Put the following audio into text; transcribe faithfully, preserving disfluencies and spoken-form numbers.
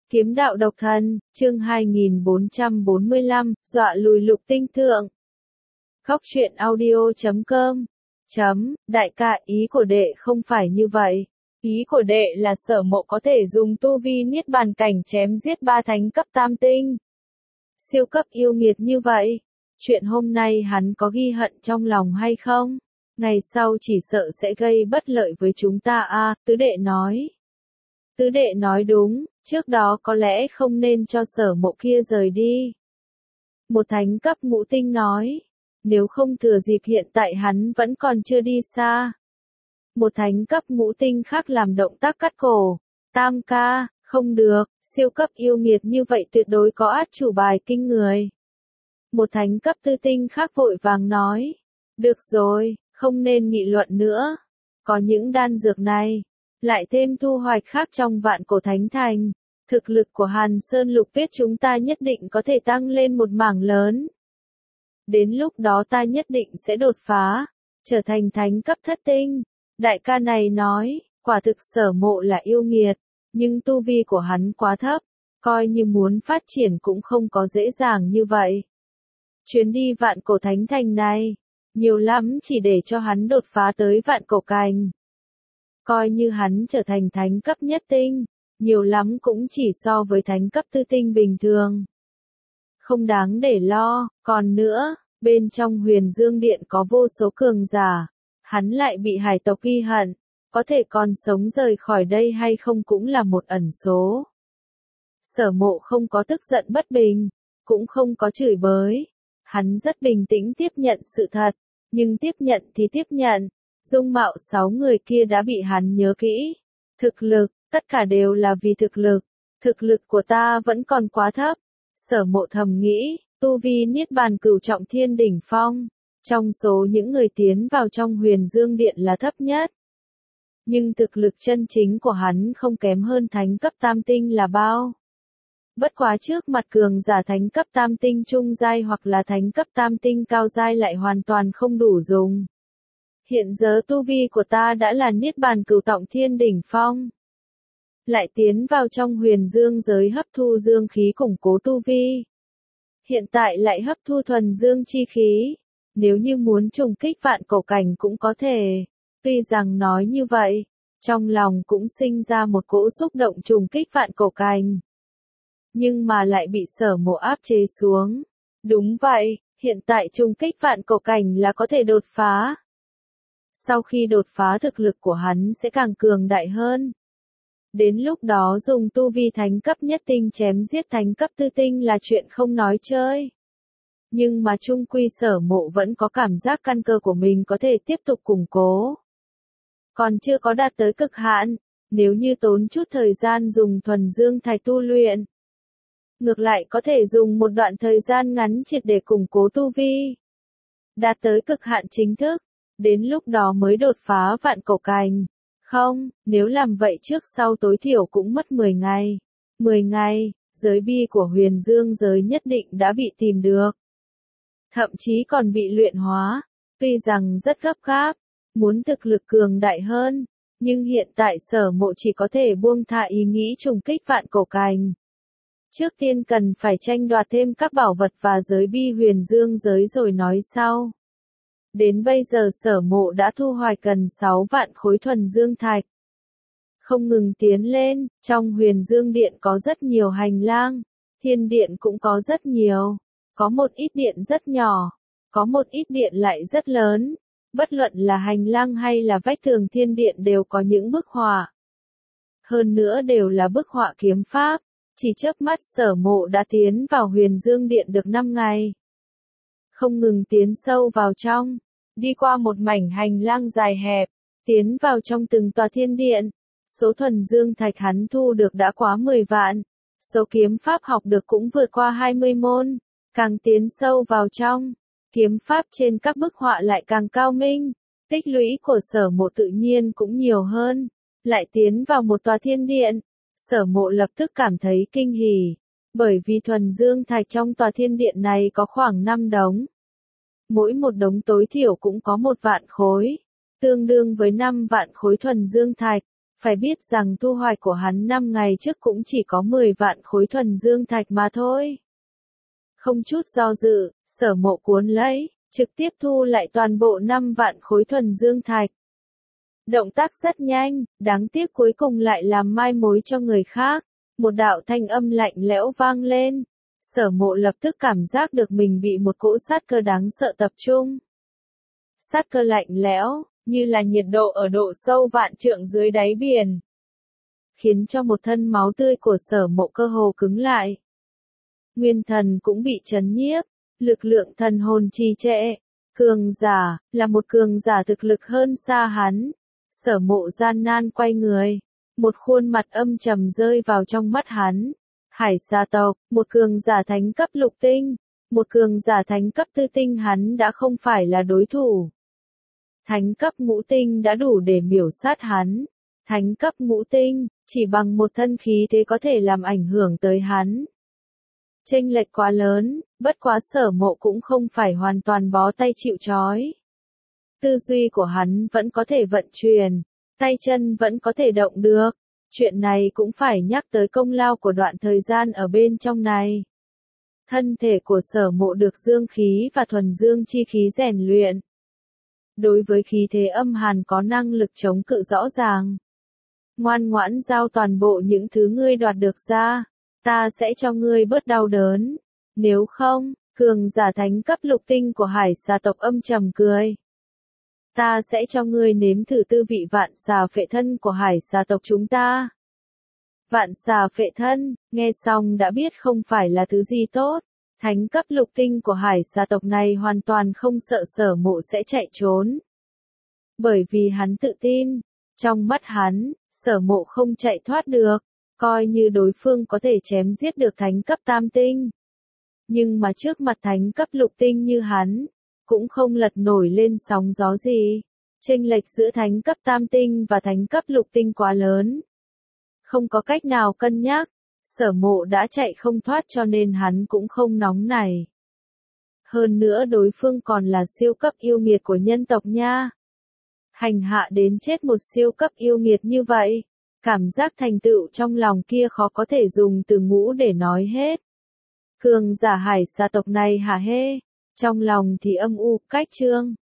Kiếm đạo độc thần, chương hai nghìn bốn trăm bốn mươi lăm, dọa lùi Lục Tinh Thượng. Khóc chuyện audio chấm com. Chấm, đại ca, ý của đệ không phải như vậy. Ý của đệ là Sở Mộ có thể dùng tu vi niết bàn cảnh chém giết ba thánh cấp tam tinh. Siêu cấp yêu nghiệt như vậy. Chuyện hôm nay hắn có ghi hận trong lòng hay không? Ngày sau chỉ sợ sẽ gây bất lợi với chúng ta a, à, tứ đệ nói. Tứ đệ nói đúng, trước đó có lẽ không nên cho Sở Mộ kia rời đi. Một thánh cấp ngũ tinh nói, nếu không thừa dịp hiện tại hắn vẫn còn chưa đi xa. Một thánh cấp ngũ tinh khác làm động tác cắt cổ, tam ca, không được, siêu cấp yêu nghiệt như vậy tuyệt đối có át chủ bài kinh người. Một thánh cấp tư tinh khác vội vàng nói, được rồi, không nên nghị luận nữa, có những đan dược này. Lại thêm thu hoạch khác trong vạn cổ thánh thành, thực lực của Hàn Sơn Lục Tuyết chúng ta nhất định có thể tăng lên một mảng lớn. Đến lúc đó ta nhất định sẽ đột phá, trở thành thánh cấp thất tinh. Đại ca này nói, quả thực Sở Mộ là yêu nghiệt, nhưng tu vi của hắn quá thấp, coi như muốn phát triển cũng không có dễ dàng như vậy. Chuyến đi vạn cổ thánh thành này, nhiều lắm chỉ để cho hắn đột phá tới vạn cổ cảnh. Coi như hắn trở thành thánh cấp nhất tinh, nhiều lắm cũng chỉ so với thánh cấp tư tinh bình thường. Không đáng để lo, còn nữa, bên trong Huyền Dương Điện có vô số cường giả, hắn lại bị hải tộc ghi hận, có thể còn sống rời khỏi đây hay không cũng là một ẩn số. Sở Mộ không có tức giận bất bình, cũng không có chửi bới, hắn rất bình tĩnh tiếp nhận sự thật, nhưng tiếp nhận thì tiếp nhận. Dung mạo sáu người kia đã bị hắn nhớ kỹ. Thực lực, tất cả đều là vì thực lực. Thực lực của ta vẫn còn quá thấp. Sở Mộ thầm nghĩ, tu vi niết bàn cửu trọng thiên đỉnh phong. Trong số những người tiến vào trong Huyền Dương Điện là thấp nhất. Nhưng thực lực chân chính của hắn không kém hơn thánh cấp tam tinh là bao. Bất quá trước mặt cường giả thánh cấp tam tinh trung giai hoặc là thánh cấp tam tinh cao giai lại hoàn toàn không đủ dùng. Hiện giờ tu vi của ta đã là niết bàn cửu trọng thiên đỉnh phong. Lại tiến vào trong huyền dương giới hấp thu dương khí củng cố tu vi. Hiện tại lại hấp thu thuần dương chi khí. Nếu như muốn trùng kích vạn cổ cảnh cũng có thể. Tuy rằng nói như vậy, trong lòng cũng sinh ra một cỗ xúc động trùng kích vạn cổ cảnh. Nhưng mà lại bị Sở Mộ áp chế xuống. Đúng vậy, hiện tại trùng kích vạn cổ cảnh là có thể đột phá. Sau khi đột phá thực lực của hắn sẽ càng cường đại hơn. Đến lúc đó dùng tu vi thánh cấp nhất tinh chém giết thánh cấp tư tinh là chuyện không nói chơi. Nhưng mà chung quy Sở Mộ vẫn có cảm giác căn cơ của mình có thể tiếp tục củng cố. Còn chưa có đạt tới cực hạn, nếu như tốn chút thời gian dùng thuần dương thạch tu luyện. Ngược lại có thể dùng một đoạn thời gian ngắn triệt để củng cố tu vi. Đạt tới cực hạn chính thức. Đến lúc đó mới đột phá vạn cổ cảnh. Không, nếu làm vậy trước sau tối thiểu cũng mất mười ngày. mười ngày, giới bi của Huyền Dương giới nhất định đã bị tìm được. Thậm chí còn bị luyện hóa. Tuy rằng rất gấp gáp, muốn thực lực cường đại hơn. Nhưng hiện tại Sở Mộ chỉ có thể buông tha ý nghĩ trùng kích vạn cổ cảnh. Trước tiên cần phải tranh đoạt thêm các bảo vật và giới bi Huyền Dương giới rồi nói sau. Đến bây giờ Sở Mộ đã thu hoạch gần sáu vạn khối thuần dương thạch. Không ngừng tiến lên, trong Huyền Dương Điện có rất nhiều hành lang, thiên điện cũng có rất nhiều, có một ít điện rất nhỏ, có một ít điện lại rất lớn, bất luận là hành lang hay là vách tường thiên điện đều có những bức họa. Hơn nữa đều là bức họa kiếm pháp, chỉ chớp mắt Sở Mộ đã tiến vào Huyền Dương Điện được năm ngày. Không ngừng tiến sâu vào trong, đi qua một mảnh hành lang dài hẹp, tiến vào trong từng tòa thiên điện. Số thuần dương thạch hắn thu được đã quá mười vạn, số kiếm pháp học được cũng vượt qua hai mươi môn, càng tiến sâu vào trong, kiếm pháp trên các bức họa lại càng cao minh, tích lũy của Sở Mộ tự nhiên cũng nhiều hơn, lại tiến vào một tòa thiên điện, Sở Mộ lập tức cảm thấy kinh hỉ, bởi vì thuần dương thạch trong tòa thiên điện này có khoảng năm đống. Mỗi một đống tối thiểu cũng có một vạn khối, tương đương với năm vạn khối thuần dương thạch. Phải biết rằng thu hoạch của hắn năm ngày trước cũng chỉ có mười vạn khối thuần dương thạch mà thôi. Không chút do dự, Sở Mộ cuốn lấy, trực tiếp thu lại toàn bộ năm vạn khối thuần dương thạch. Động tác rất nhanh, đáng tiếc cuối cùng lại làm mai mối cho người khác. Một đạo thanh âm lạnh lẽo vang lên. Sở Mộ lập tức cảm giác được mình bị một cỗ sát cơ đáng sợ tập trung. Sát cơ lạnh lẽo, như là nhiệt độ ở độ sâu vạn trượng dưới đáy biển, khiến cho một thân máu tươi của Sở Mộ cơ hồ cứng lại. Nguyên thần cũng bị chấn nhiếp, lực lượng thần hồn trì trệ. Cường giả, là một cường giả thực lực hơn xa hắn. Sở Mộ gian nan quay người, một khuôn mặt âm trầm rơi vào trong mắt hắn. Hải Sa tộc, một cường giả thánh cấp lục tinh, một cường giả thánh cấp tư tinh hắn đã không phải là đối thủ. Thánh cấp ngũ tinh đã đủ để miểu sát hắn. Thánh cấp ngũ tinh, chỉ bằng một thân khí thế có thể làm ảnh hưởng tới hắn. Chênh lệch quá lớn, bất quá Sở Mộ cũng không phải hoàn toàn bó tay chịu trói. Tư duy của hắn vẫn có thể vận chuyển, tay chân vẫn có thể động được. Chuyện này cũng phải nhắc tới công lao của đoạn thời gian ở bên trong này. Thân thể của Sở Mộ được dương khí và thuần dương chi khí rèn luyện. Đối với khí thế âm hàn có năng lực chống cự rõ ràng. Ngoan ngoãn giao toàn bộ những thứ ngươi đoạt được ra, ta sẽ cho ngươi bớt đau đớn. Nếu không, cường giả thánh cấp lục tinh của Hải Xà tộc âm trầm cười. Ta sẽ cho ngươi nếm thử tư vị vạn xà phệ thân của Hải Xà tộc chúng ta. Vạn xà phệ thân, nghe xong đã biết không phải là thứ gì tốt. Thánh cấp lục tinh của Hải Xà tộc này hoàn toàn không sợ Sở Mộ sẽ chạy trốn. Bởi vì hắn tự tin, trong mắt hắn, Sở Mộ không chạy thoát được, coi như đối phương có thể chém giết được thánh cấp tam tinh. Nhưng mà trước mặt thánh cấp lục tinh như hắn, cũng không lật nổi lên sóng gió gì. Chênh lệch giữa thánh cấp tam tinh và thánh cấp lục tinh quá lớn. Không có cách nào cân nhắc, Sở Mộ đã chạy không thoát cho nên hắn cũng không nóng nảy. Hơn nữa đối phương còn là siêu cấp yêu nghiệt của nhân tộc nha. Hành hạ đến chết một siêu cấp yêu nghiệt như vậy, cảm giác thành tựu trong lòng kia khó có thể dùng từ ngữ để nói hết. Cường giả Hải Xà tộc này hả hê, trong lòng thì âm u cách trương.